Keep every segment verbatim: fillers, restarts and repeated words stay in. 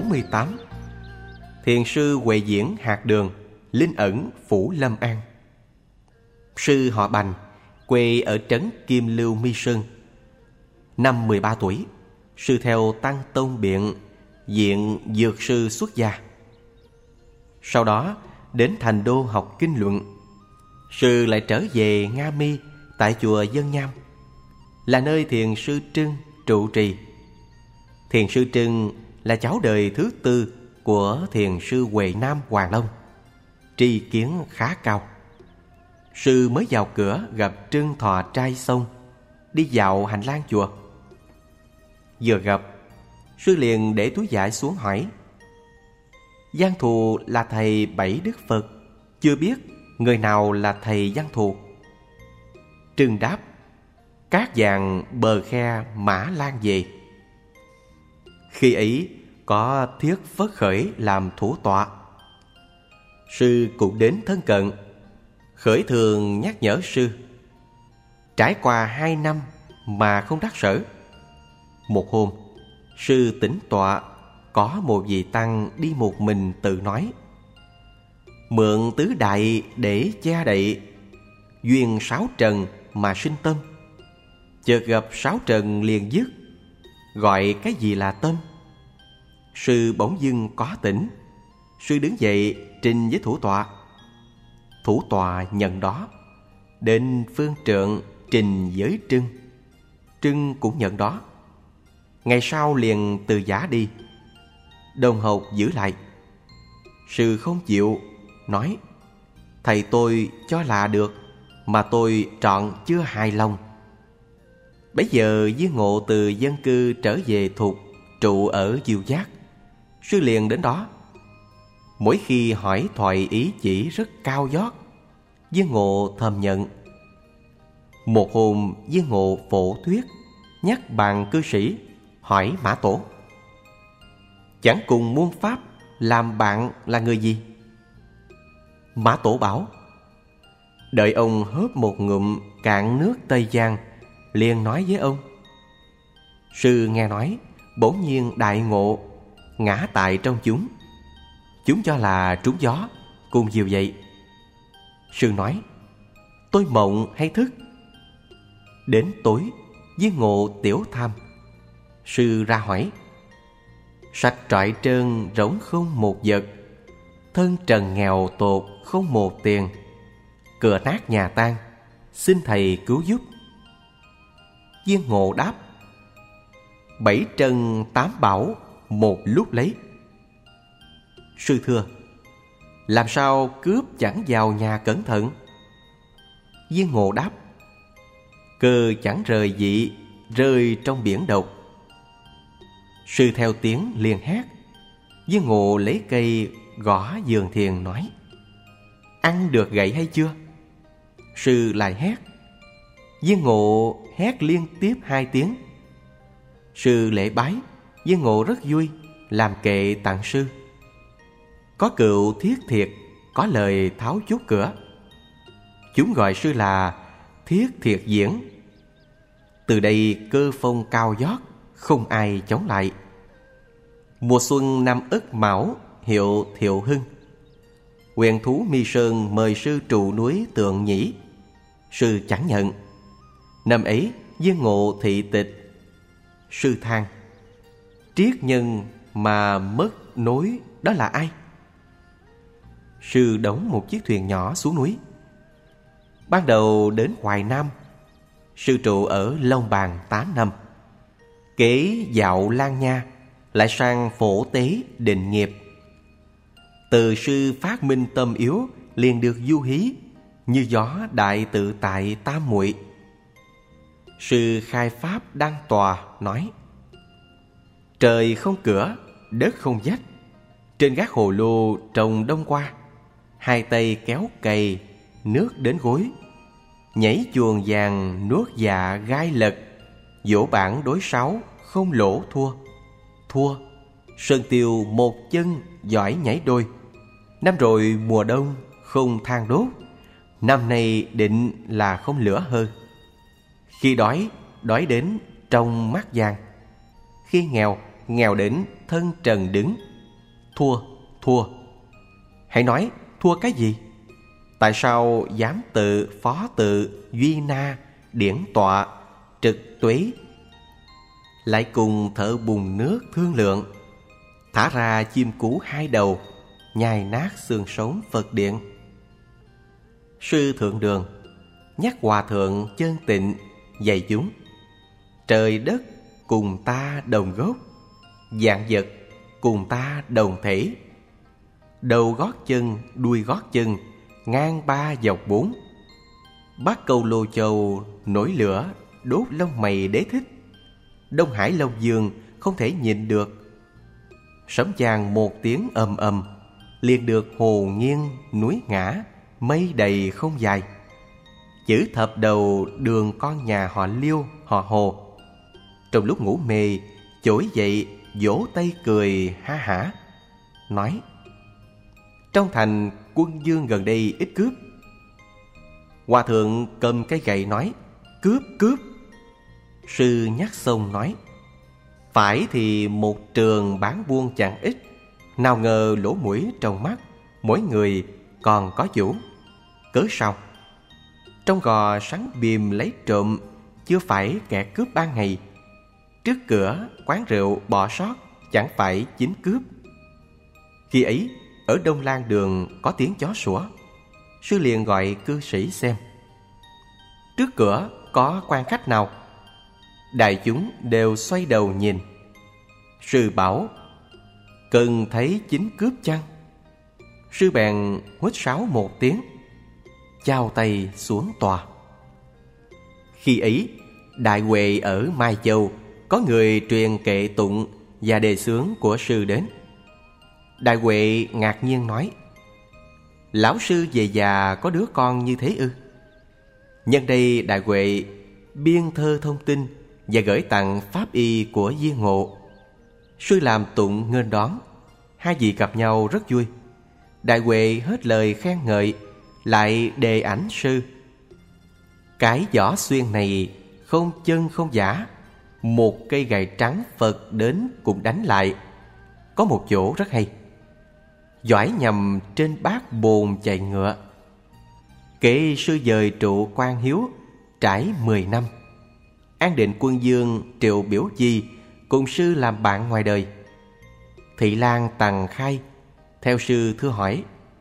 bốn mươi tám. Thiền sư Huệ Diễn hạt Đường, linh ẩn Phủ Lâm An. Sư họ Bành, quê ở trấn Kim Lưu, Mi Sơn. Năm mười ba tuổi, sư theo Tăng Tôn Biện, diện dược sư xuất gia. Sau đó đến Thành Đô học kinh luận. Sư lại trở về Nga Mi tại chùa Dân Nham, là nơi thiền sư Trưng trụ trì. Thiền sư Trưng là cháu đời thứ tư của thiền sư Huệ Nam Hoàng Long, tri kiến khá cao. Sư mới vào cửa gặp Trưng Thọ trai xong, đi dạo hành lang chùa. Vừa gặp, sư liền để túi vải xuống hỏi: Giang Thù là thầy Bảy Đức Phật, chưa biết người nào là thầy Giang Thù? Trưng đáp: Các vàng bờ khe Mã Lan về. Khi ấy có Thiết Phất Khởi làm thủ tọa. Sư cũng đến thân cận. Khởi thường nhắc nhở sư: Trải qua hai năm mà không đắc sở. Một hôm, sư tĩnh tọa, có một vị tăng đi một mình tự nói: Mượn tứ đại để che đậy, duyên sáu trần mà sinh tâm. Chợt gặp sáu trần liền dứt, gọi cái gì là tâm? Sư bỗng dưng có tỉnh. Sư đứng dậy trình với thủ tọa. Thủ tọa nhận đó. Đến phương trượng trình với Trưng. Trưng cũng nhận đó. Ngày sau liền từ giả đi. Đồng học giữ lại. Sư không chịu, nói: Thầy tôi cho là được, mà tôi trọn chưa hài lòng. Bấy giờ Viên Ngộ từ dân cư trở về Thục, trụ ở Diệu Giác. Sư liền đến đó. Mỗi khi hỏi thoại ý chỉ rất cao vót, Viên Ngộ thầm nhận. Một hôm Viên Ngộ phổ thuyết, nhắc bàn cư sĩ, hỏi Mã Tổ: Chẳng cùng muôn pháp, làm bạn là người gì? Mã Tổ bảo: Đợi ông hớp một ngụm cạn nước Tây Giang, liền nói với ông. Sư nghe nói, bỗng nhiên đại ngộ, ngã tại trong chúng. Chúng cho là trúng gió, cùng dìu dậy. Sư nói: Tôi mộng hay thức? Đến tối, Viên Ngộ tiểu tham. Sư ra hỏi: Sạch trọi trơn rỗng không một vật, thân trần nghèo tột không một tiền, cửa nát nhà tan, xin thầy cứu giúp. Viên Ngộ đáp: Bảy trần tám bảo một lúc lấy. Sư thưa: Làm sao cướp chẳng vào nhà cẩn thận? Viên Ngộ đáp: Cơ chẳng rời dị, rơi trong biển độc. Sư theo tiếng liền hét. Viên Ngộ lấy cây gõ giường thiền nói: Ăn được gậy hay chưa? Sư lại hét. Viên Ngộ hét liên tiếp hai tiếng. Sư lễ bái. Viên Ngộ rất vui, làm kệ tặng sư. Có cựu Thiết Thiệt có lời tháo chốt cửa. Chúng gọi sư là Thiết Thiệt Diễn. Từ đây cơ phong cao vót, không ai chống lại. Mùa xuân năm Ất Mão, hiệu Thiệu Hưng. Quyền thú Mi Sơn mời sư trụ núi Tượng Nhĩ. Sư chẳng nhận. Năm ấy Viên Ngộ thị tịch. Sư than: Triết nhân mà mất nối đó là ai? Sư đóng một chiếc thuyền nhỏ xuống núi. Ban đầu đến Hoài Nam, sư trụ ở Long Bàn tám năm. Kế dạo Lan Nha, lại sang Phổ Tế định nghiệp. Từ sư phát minh tâm yếu, liền được du hí, như gió đại tự tại tam muội. Sư khai pháp đăng tòa nói: Trời không cửa, đất không vách, trên gác hồ lô trồng đông qua, hai tay kéo cày, nước đến gối, nhảy chuồng vàng nuốt dạ gai lật, dỗ bản đối sáu không lỗ thua. Thua, sơn tiêu một chân giỏi nhảy đôi. Năm rồi mùa đông không than đốt, năm nay định là không lửa hơn. Khi đói, đói đến trong mắt vàng. Khi nghèo, nghèo đến thân trần đứng. Thua, thua. Hãy nói, thua cái gì? Tại sao giám tự, phó tự, duy na, điển tọa, trực tuế lại cùng thợ bùn nước thương lượng, thả ra chim cú hai đầu, nhai nát xương sống Phật điện? Sư Thượng Đường nhắc hòa thượng chân tịnh dạy chúng: trời đất cùng ta đồng gốc, vạn vật cùng ta đồng thể. Đầu gót chân, đuôi gót chân, ngang ba dọc bốn. Bát Câu Lô Châu nổi lửa, đốt lông mày đế thích. Đông Hải Long Dương không thể nhịn được. Sấm vang một tiếng ầm ầm, liền được hồ nghiêng núi ngã, mây đầy không dài. Chữ thập đầu đường con nhà họ Liêu, họ Hồ. Trong lúc ngủ mê, trỗi dậy vỗ tay cười ha hả, nói: trong thành quân dương gần đây ít cướp. Hòa thượng cầm cái gậy nói: cướp, cướp. Sư nhắc xong nói: phải thì một trường bán buôn chẳng ít, nào ngờ lỗ mũi trong mắt, mỗi người còn có chủ. Cớ sao? Trong gò sắn bìm lấy trộm, chưa phải kẻ cướp ban ngày. Trước cửa quán rượu bỏ sót, chẳng phải chính cướp. Khi ấy ở Đông Lan Đường có tiếng chó sủa. Sư liền gọi cư sĩ xem. Trước cửa có quan khách nào? Đại chúng đều xoay đầu nhìn. Sư bảo: cần thấy chính cướp chăng? Sư bèn huýt sáo một tiếng, chào tay xuống tòa. Khi ấy Đại Huệ ở Mai Châu có người truyền kệ tụng và đề xướng của sư đến. Đại Huệ ngạc nhiên nói: lão sư về già có đứa con như thế ư? Nhân đây Đại Huệ biên thơ thông tin và gửi tặng pháp y của Viên Ngộ. Sư làm tụng nghênh đón. Hai vị gặp nhau rất vui. Đại Huệ hết lời khen ngợi, lại đề ảnh sư: cái võ xuyên này không chân không giả, một cây gậy trắng Phật đến cũng đánh lại. Có một chỗ rất hay: giỏi nhằm trên bát bồn chạy ngựa. Kể sư dời trụ Quan Hiếu trải mười năm. An Định Quân Dương Triệu Biểu Chi cùng sư làm bạn ngoài đời. Thị Lan Tằng Khai theo sư thưa hỏi: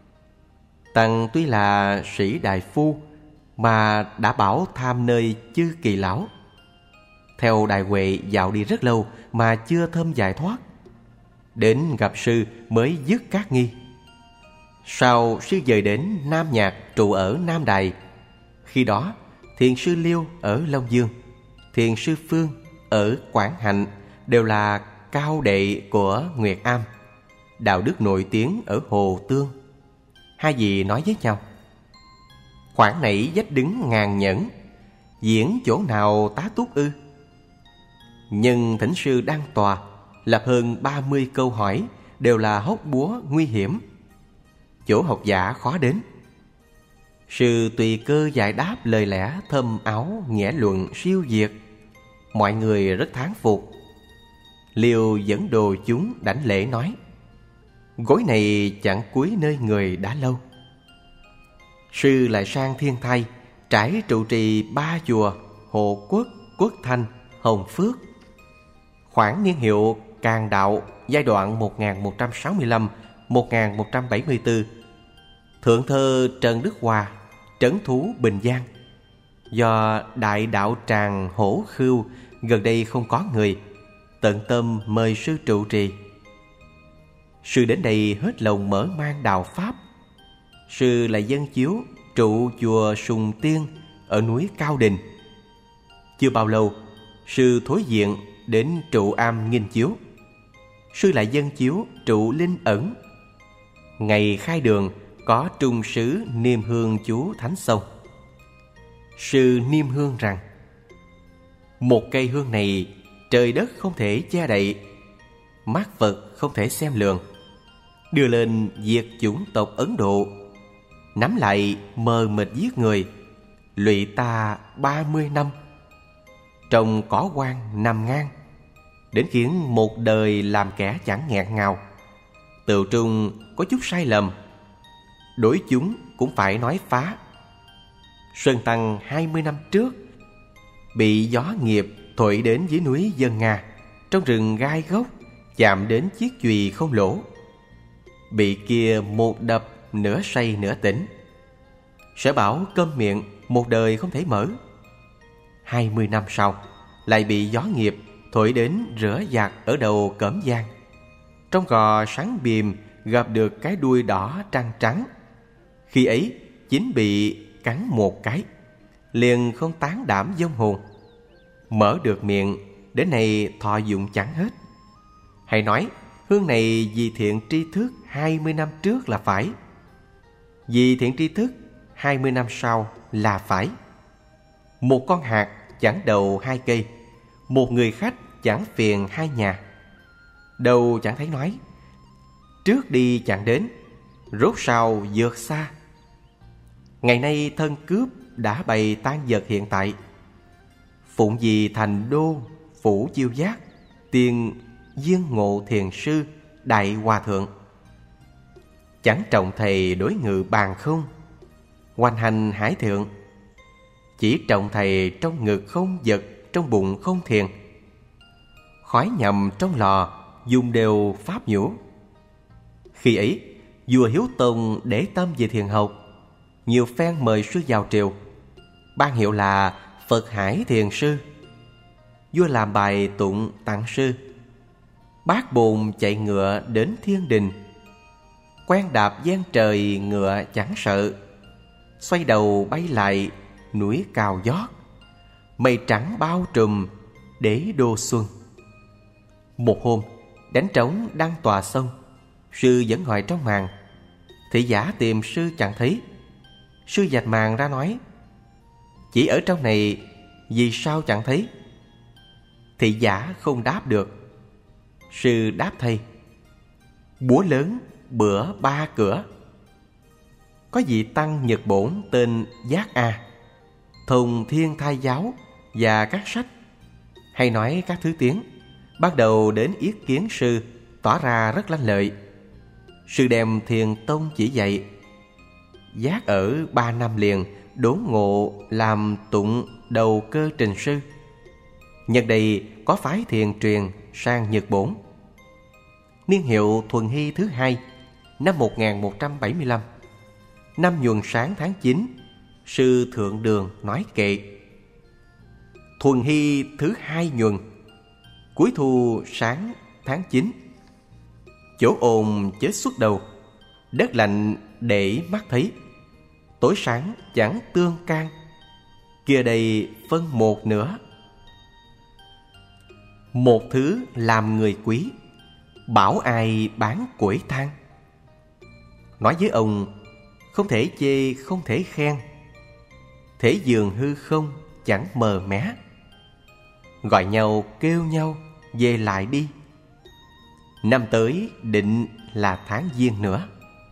Tằng tuy là sĩ đại phu, mà đã bảo tham nơi chư kỳ lão. Theo Đại Huệ dạo đi rất lâu mà chưa thâm giải thoát. Đến gặp sư mới dứt các nghi. Sau sư dời đến Nam Nhạc trụ ở Nam Đài. Khi đó thiền sư Liêu ở Long Dương, thiền sư Phương ở Quảng Hạnh đều là cao đệ của Nguyệt Am, đạo đức nổi tiếng ở Hồ Tương. Hai vị nói với nhau: khoảng nãy vách đứng ngàn nhẫn, diễn chỗ nào tá túc ư? Nhân thỉnh sư đăng tòa, lập hơn ba mươi câu hỏi, đều là hốc búa nguy hiểm, chỗ học giả khó đến. Sư tùy cơ giải đáp lời lẽ thâm áo, nghĩa luận siêu việt. Mọi người rất thán phục. Liêu dẫn đồ chúng đảnh lễ nói: gối này chẳng cúi nơi người đã lâu. Sư lại sang Thiên Thai, trải trụ trì ba chùa: Hộ Quốc, Quốc Thanh, Hồng Phước. Khoảng niên hiệu Càn Đạo giai đoạn một nghìn một trăm sáu mươi lăm đến một nghìn một trăm bảy mươi tư. Thượng thơ Trần Đức Hòa, trấn thú Bình Giang. Do đại đạo tràng Hổ Khưu gần đây không có người, tận tâm mời sư trụ trì. Sư đến đây hết lòng mở mang đạo pháp. Sư lại dân chiếu trụ chùa Sùng Tiên ở núi Cao Đình. Chưa bao lâu, sư thối diện đến trụ am Nghinh Chiếu. Sư lại dân chiếu trụ Linh Ẩn. Ngày khai đường có trung sứ niêm hương chú Thánh Sông. Sư niêm hương rằng: một cây hương này trời đất không thể che đậy, mắt Phật không thể xem lường, đưa lên diệt chủng tộc Ấn Độ, nắm lại mờ mịt giết người, lụy ta ba mươi năm, trồng cỏ quan nằm ngang, đến khiến một đời làm kẻ chẳng nghẹn ngào. Tựu trung có chút sai lầm, đối chúng cũng phải nói phá. Sơn Tăng hai mươi năm trước bị gió nghiệp thổi đến dưới núi Dân Nga, trong rừng gai gốc, chạm đến chiếc chùy không lỗ. Bị kia một đập nửa say nửa tỉnh. Sở Bảo câm miệng một đời không thể mở. Hai mươi năm sau lại bị gió nghiệp thổi đến rửa giặt ở đầu Cẩm Giang. Trong gò sáng bìm gặp được cái đuôi đỏ trăng trắng. Khi ấy chính bị cắn một cái, liền không tán đảm vong hồn. Mở được miệng, đến nay thọ dụng chẳng hết. Hãy nói hương này vì thiện tri thức hai mươi năm trước là phải, vì thiện tri thức hai mươi năm sau là phải. Một con hạt chẳng đầu hai cây, một người khách chẳng phiền hai nhà. Đầu chẳng thấy nói, trước đi chẳng đến, rốt sau vượt xa. Ngày nay thân cướp đã bày tan vật hiện tại. Phụng vì thành đô phủ Chiêu Giác, tiền Viên Ngộ Thiền Sư Đại Hòa Thượng. Chẳng trọng thầy đối ngự bàn không, hoành hành hải thượng. Chỉ trọng thầy trong ngực không vật, trong bụng không thiền. Khói nhầm trong lò, dùng đều pháp nhũ. Khi ấy vua Hiếu Tông để tâm về thiền học, nhiều phen mời sư vào triều, ban hiệu là Phật Hải Thiền Sư. Vua làm bài tụng tặng sư. Bát bồn chạy ngựa đến thiên đình, quen đạp gian trời ngựa chẳng sợ. Xoay đầu bay lại núi cao giót, mây trắng bao trùm để đô xuân. Một hôm đánh trống đăng tòa sông, sư vẫn ngồi trong màn. Thị giả tìm sư chẳng thấy. Sư vạch màn ra nói, chỉ ở trong này, vì sao chẳng thấy? Thị giả không đáp được. Sư đáp thay, búa lớn bữa ba cửa. Có vị tăng Nhật Bổn tên Giác A, thông Thiên Thai Giáo và các sách, hay nói các thứ tiếng. Ban đầu đến yết kiến sư, tỏ ra rất lanh lợi. Sư đem Thiền Tông chỉ dạy. Giác ở ba năm liền đốn ngộ làm tụng đầu cơ trình sư. Nhân đây có phái thiền truyền sang Nhật Bổn. Niên hiệu Thuần Hy thứ hai, năm một nghìn một trăm bảy mươi lăm. Năm nhuần sáng tháng chín, sư Thượng Đường nói kệ: Thuần Hy thứ hai nhuần, cuối thu sáng tháng chín. Chỗ ồn chớ xuất đầu, đất lạnh để mắt thấy. Tối sáng chẳng tương can, kia đây phân một nửa. Một thứ làm người quý, bảo ai bán củi than. Nói với ông, không thể chê không thể khen. Thế giường hư không chẳng mờ mé. Gọi nhau kêu nhau về lại đi. Năm tới định là tháng Giêng nữa.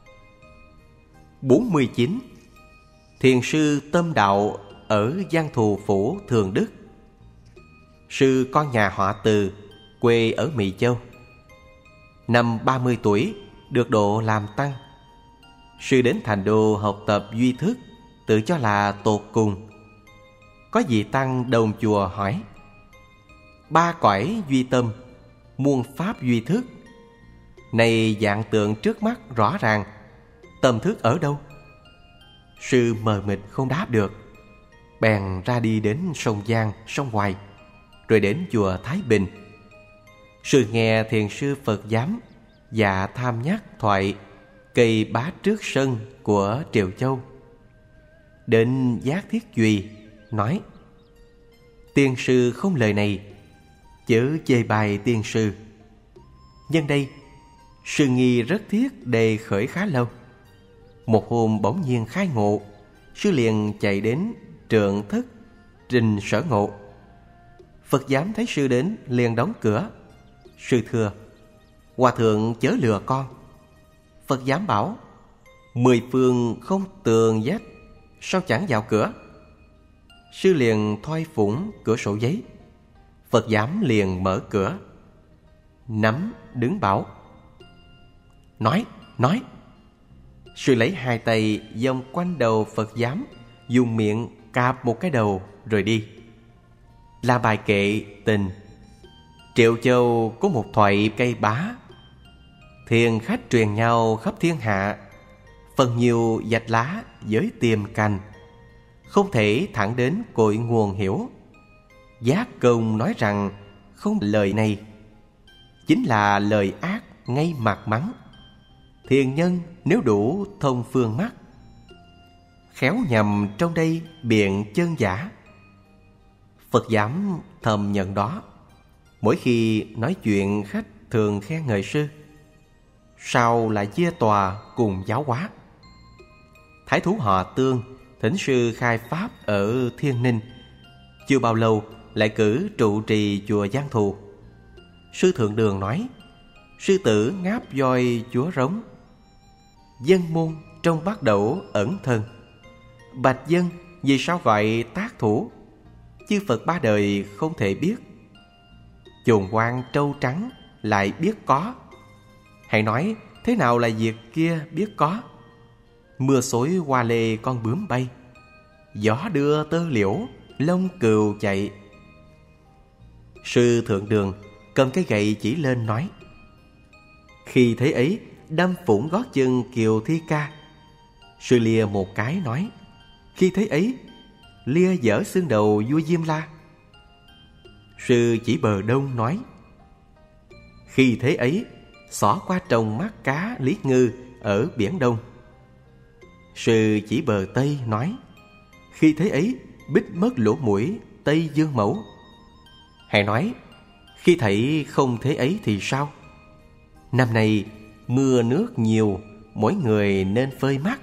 Bốn mươi chín. Thiền sư Tâm Đạo ở Giang Thù Phủ Thường Đức. Sư con nhà họ Từ, quê ở Mị Châu. Năm ba mươi tuổi được độ làm tăng. Sư đến Thành Đô học tập duy thức, tự cho là tột cùng. Có vị tăng đồng chùa hỏi: ba cõi duy tâm, muôn pháp duy thức, này dạng tượng trước mắt rõ ràng, tâm thức ở đâu? Sư mờ mịt không đáp được. Bèn ra đi đến sông Giang, sông Hoài, rồi đến chùa Thái Bình. Sư nghe thiền sư Phật Giám và tham nhắc thoại cây bá trước sân của Triều Châu. Đến Giác Thiết Duy nói: tiên sư không lời này, chớ chê bài tiên sư. Nhân đây sư nghi rất thiết đề khởi khá lâu. Một hôm bỗng nhiên khai ngộ, sư liền chạy đến trượng thất trình sở ngộ. Phật Giám thấy sư đến liền đóng cửa. Sư thưa: hòa thượng chớ lừa con. Phật Giám bảo: mười phương không tường vách, sao chẳng vào cửa? Sư liền thoi phủng cửa sổ giấy. Phật Giám liền mở cửa, nắm đứng bảo: Nói, nói. Sư lấy hai tay vòng quanh đầu Phật giám, dùng miệng cạp một cái đầu rồi đi. Là bài kệ tình: Triệu Châu có một thoại cây bá, thiền khách truyền nhau khắp thiên hạ. Phần nhiều dạch lá với tiềm cành, không thể thẳng đến cội nguồn hiểu. Giác Công nói rằng không lời này, chính là lời ác ngay mặt mắng. Thiền nhân nếu đủ thông phương mắt, khéo nhầm trong đây biện chân giả. Phật giám thầm nhận đó. Mỗi khi nói chuyện khách thường khen ngợi sư, sau là chia tòa cùng giáo hóa. Thái thú họ Tương thỉnh sư khai pháp ở Thiên Ninh. Chưa bao lâu lại cử trụ trì chùa Giang Thù. Sư Thượng Đường nói: sư tử ngáp voi chúa rống, dân môn trong bắt đầu ẩn thân. Bạch dân vì sao vậy tác thủ, chư Phật ba đời không thể biết. Chồn quan trâu trắng lại biết có, hãy nói thế nào là việc kia biết có. Mưa xối hoa lê con bướm bay, gió đưa tơ liễu lông cừu chạy. Sư Thượng Đường cầm cái gậy chỉ lên nói: khi thấy ấy đâm phủng gót chân Kiều Thi Ca. Sư lia một cái nói: khi thấy ấy lia dở xương đầu vua Diêm La. Sư chỉ bờ đông nói: khi thế ấy xỏ qua trồng mắt cá Lý Ngư ở biển Đông. Sư chỉ bờ tây nói: khi thế ấy bích mất lỗ mũi Tây Dương Mẫu. Hãy nói khi thấy không thế ấy thì sao? Năm nay mưa nước nhiều, mỗi người nên phơi mắt.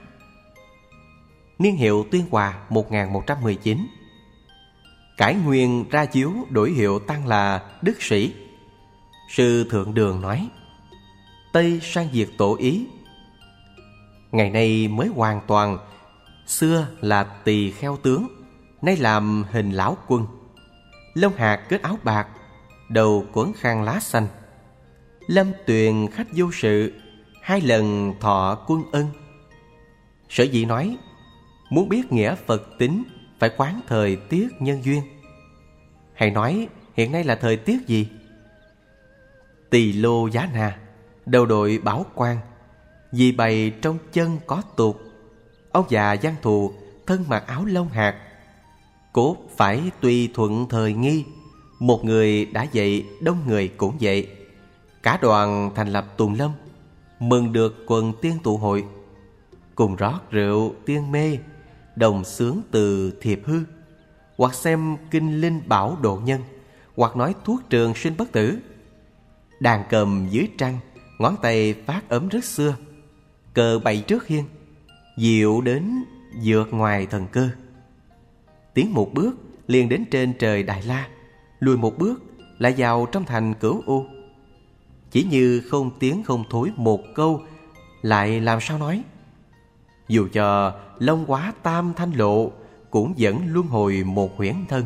Niên hiệu Tuyên Hòa một nghìn một trăm mười chín. Cải nguyên ra chiếu đổi hiệu tăng là Đức Sĩ. Sư Thượng Đường nói: Tây sang diệt tổ ý. Ngày nay mới hoàn toàn, xưa là tỳ kheo tướng, nay làm hình lão quân. Lông hạt kết áo bạc, đầu quấn khăn lá xanh. Lâm tuyền khách vô sự, hai lần thọ quân ân. Sở dĩ nói muốn biết nghĩa Phật tính, phải quán thời tiết nhân duyên. Hãy nói hiện nay là thời tiết gì? Tỳ lô giá na, đầu đội bảo quan, vì bày trong chân có tục. Ông già Giang Thù thân mặc áo lông hạt, cốt phải tùy thuận thời nghi. Một người đã dậy, đông người cũng dậy. Cả đoàn thành lập tuần lâm, mừng được quần tiên tụ hội. Cùng rót rượu tiên mê, đồng xướng từ thiệp hư. Hoặc xem kinh linh bảo độ nhân, hoặc nói thuốc trường sinh bất tử. Đàn cầm dưới trăng, ngón tay phát ấm rất xưa. Cờ bày trước hiên, diệu đến vượt ngoài thần cơ. Tiến một bước liền đến trên trời Đại La, lùi một bước lại vào trong thành Cửu U. Chỉ như không tiếng không thối một câu, lại làm sao nói? Dù cho long quá tam thanh lộ, cũng vẫn luân hồi một huyễn thân.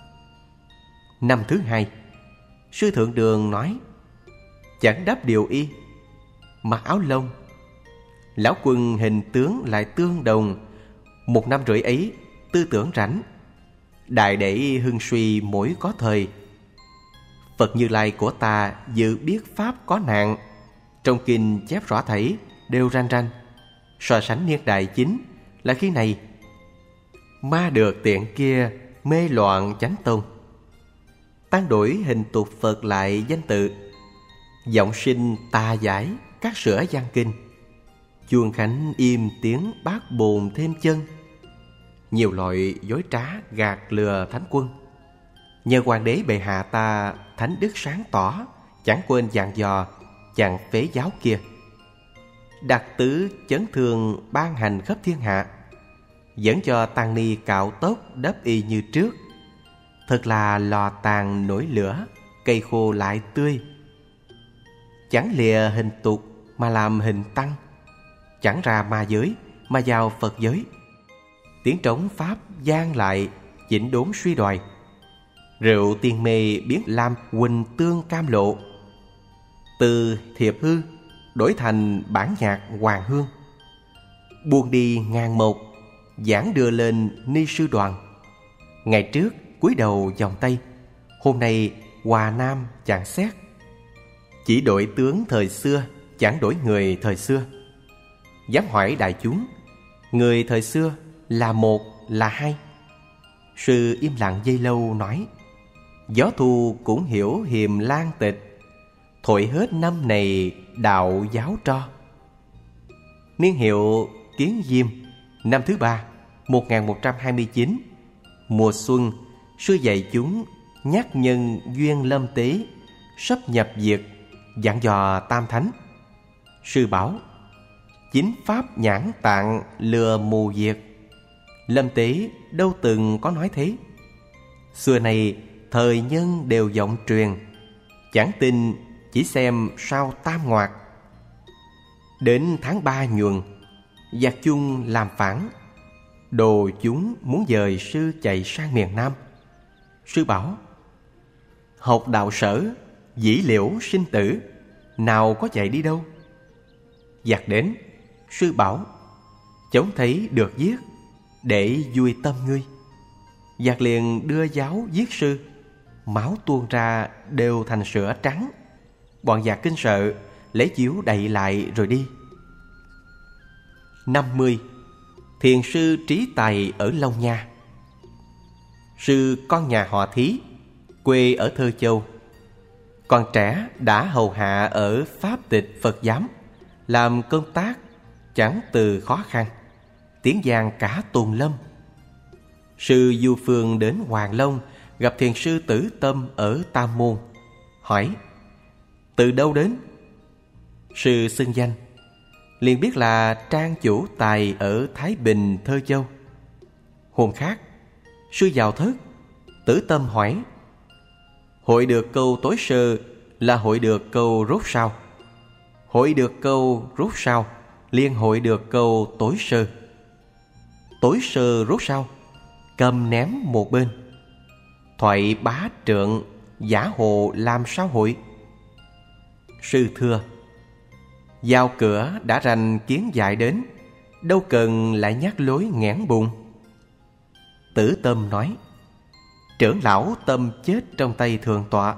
Năm thứ hai, Sư Thượng Đường nói: chẳng đáp điều y, mặc áo lông. Lão quân hình tướng lại tương đồng. Một năm rưỡi ấy tư tưởng rảnh, đại để hưng suy mỗi có thời. Phật Như Lai của ta dự biết pháp có nạn, trong kinh chép rõ thảy đều ranh ranh. So sánh niên đại chính là khi này, ma được tiện kia mê loạn chánh tông. Tăng đổi hình tục Phật lại danh tự, giọng sinh tà giải các sửa gian kinh. Chuông khánh im tiếng bát bồn thêm chân. Nhiều loại dối trá gạt lừa thánh quân. Nhờ hoàng đế bệ hạ ta thánh đức sáng tỏ, chẳng quên dặn dò chàng phế giáo kia. Đặc tứ chấn thương ban hành khắp thiên hạ, dẫn cho tăng ni cạo tóc đắp y như trước. Thật là lò tàn nổi lửa, cây khô lại tươi. Chẳng lìa hình tục mà làm hình tăng, chẳng ra ma giới mà vào Phật giới. Tiếng trống pháp gian lại, chỉnh đốn suy đòi. Rượu tiên mê biến làm huỳnh tương cam lộ. Từ thiệp hư đổi thành bản nhạc Hoàng Hương. Buông đi ngàn một, giảng đưa lên ni sư đoàn. Ngày trước cúi đầu vòng tay, hôm nay hòa nam chẳng xét. Chỉ đổi tướng thời xưa, chẳng đổi người thời xưa. Dám hỏi đại chúng, người thời xưa là một là hai? Sư im lặng giây lâu nói: gió thu cũng hiểu hiềm lan tịch, thổi hết năm này đạo giáo tro. Niên hiệu Kiến Diêm, năm thứ ba, một nghìn một trăm hai mươi chín. Mùa xuân, sư dạy chúng nhắc nhân duyên lâm tế, sắp nhập diệt, dặn dò tam thánh. Sư bảo: chính pháp nhãn tạng lừa mù diệt. Lâm tế đâu từng có nói thế. Xưa này thời nhân đều vọng truyền, chẳng tin chỉ xem sao tam ngoạc. Đến tháng ba nhuần, giặc chung làm phản, đồ chúng muốn dời sư chạy sang miền Nam. Sư bảo: học đạo sở, dĩ liễu sinh tử, nào có chạy đi đâu. Giặc đến, sư bảo: chống thấy được giết, để vui tâm ngươi. Giặc liền đưa giáo giết sư, máu tuôn ra đều thành sữa trắng. Bọn giặc kinh sợ, lấy chiếu đậy lại rồi đi. Năm mươi. Thiền sư Trí Tài ở Long Nha. Sư con nhà họ Thí, quê ở Thơ Châu. Còn trẻ đã hầu hạ ở Pháp Tịch Phật Giám, làm công tác chẳng từ khó khăn, tiếng vang cả Tùng Lâm. Sư Du Phương đến Hoàng Long, gặp thiền sư Tử Tâm ở Tam Môn, hỏi: từ đâu đến? Sư xưng danh, liền biết là trang chủ tài ở Thái Bình, Thơ Châu. Hôm khác, sư vào thất, Tử Tâm hỏi: hội được câu tối sơ là hội được câu rốt sao? Hội được câu rốt sao liên hội được câu tối sơ. Tối sơ rốt sao, cầm ném một bên. Thoại bá trượng, giả hồ làm sao hội? Sư thưa: vào cửa đã rành kiến dại đến, đâu cần lại nhắc lối nghẽn bụng. Tử Tâm nói: trưởng lão tâm chết trong tay thượng tọa.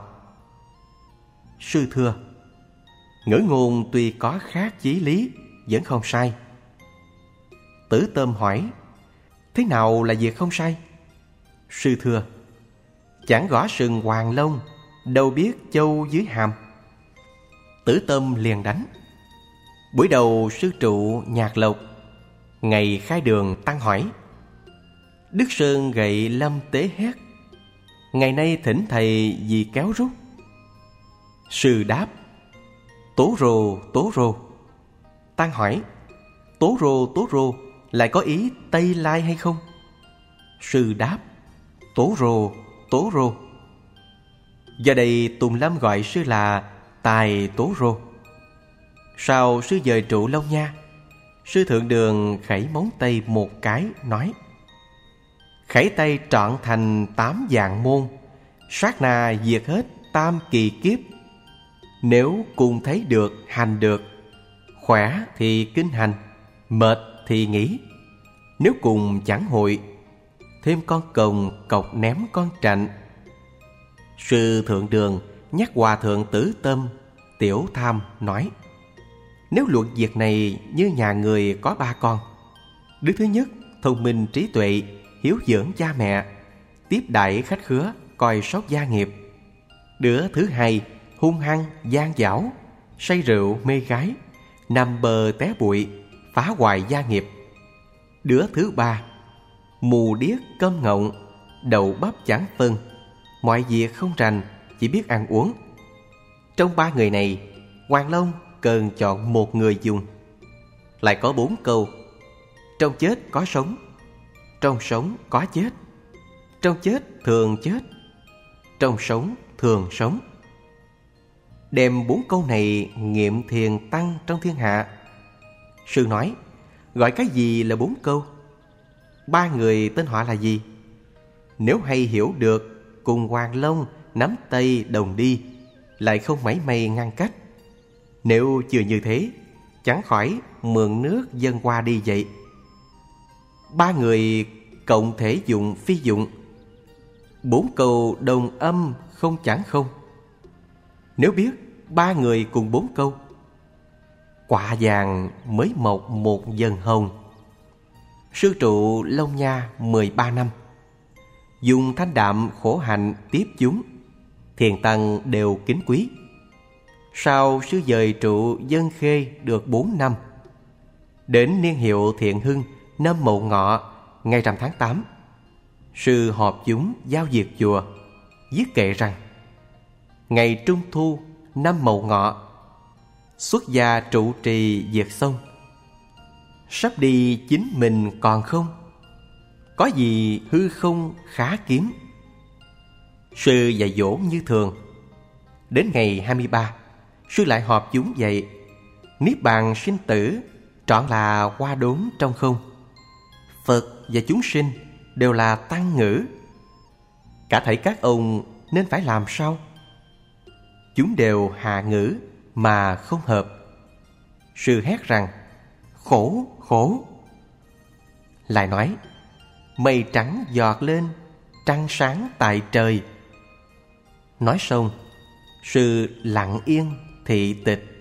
Sư thưa: ngữ ngôn tuy có khác chí lý, vẫn không sai. Tử Tâm hỏi: thế nào là việc không sai? Sư thưa: chẳng gõ sừng hoàng long, đâu biết châu dưới hàm. Tử Tâm liền đánh. Buổi đầu sư trụ nhạc lộc, ngày khai đường tăng hỏi: Đức Sơn gậy Lâm Tế hét, ngày nay thỉnh thầy vì kéo rút. Sư đáp: tố rồ tố rồ. Tăng hỏi: tố rồ tố rồ lại có ý Tây Lai hay không? Sư đáp: tố rồ tố rồ. Giờ đây Tùng Lâm gọi sư là Tài Tố Rô. Sau sư dời trụ Long Nha, sư thượng đường khẩy móng tay một cái, nói: khẩy tay trọn thành tám vạn môn, sát na diệt hết tam kỳ kiếp. Nếu cùng thấy được hành được, khỏe thì kinh hành, mệt thì nghỉ. Nếu cùng chẳng hội, thêm con cồng cọc ném con trạnh. Sư thượng đường nhắc hòa thượng Tử Tâm, Tiểu Tham nói: nếu luận việc này như nhà người có ba con. Đứa thứ nhất thông minh trí tuệ, hiếu dưỡng cha mẹ, tiếp đãi khách khứa, coi sóc gia nghiệp. Đứa thứ hai hung hăng gian dảo, say rượu mê gái, nằm bờ té bụi, phá hoại gia nghiệp. Đứa thứ ba mù điếc câm ngọng, đầu bắp chẳng phân, mọi việc không rành, chỉ biết ăn uống. Trong ba người này, Hoàng Long cần chọn một người dùng. Lại có bốn câu: trong chết có sống, trong sống có chết, trong chết thường chết, trong sống thường sống. Đem bốn câu này nghiệm thiền tăng trong thiên hạ. Sư nói: gọi cái gì là bốn câu? Ba người tên họ là gì? Nếu hay hiểu được, cùng Hoàng Long nắm tay đồng đi, lại không mảy may ngăn cách. Nếu chưa như thế, chẳng khỏi mượn nước dâng qua đi vậy. Ba người cộng thể dụng phi dụng, bốn câu đồng âm không chẳng không. Nếu biết ba người cùng bốn câu, quả vàng mới mọc một dần hồng. Sư trụ Long Nha mười ba năm, dùng thanh đạm khổ hạnh tiếp chúng, thiền tăng đều kính quý. Sau sư dời trụ Dân Khê được bốn năm, đến niên hiệu Thiện Hưng năm Mậu Ngọ ngày rằm tháng tám, sư họp chúng giao việc chùa, viết kệ rằng: ngày Trung Thu năm Mậu Ngọ, xuất gia trụ trì việc xong, sắp đi chính mình còn không, có gì hư không khá kiếm. Sư dạy dỗ như thường. Đến ngày hai mươi ba, sư lại họp chúng dạy: niết bàn sinh tử trọn là hoa đốn trong không. Phật và chúng sinh đều là tăng ngữ, cả thảy các ông nên phải làm sao? Chúng đều hạ ngữ mà không hợp. Sư hét rằng: khổ, khổ. Lại nói: mây trắng giọt lên, trăng sáng tại trời. Nói xong, sư lặng yên thị tịch.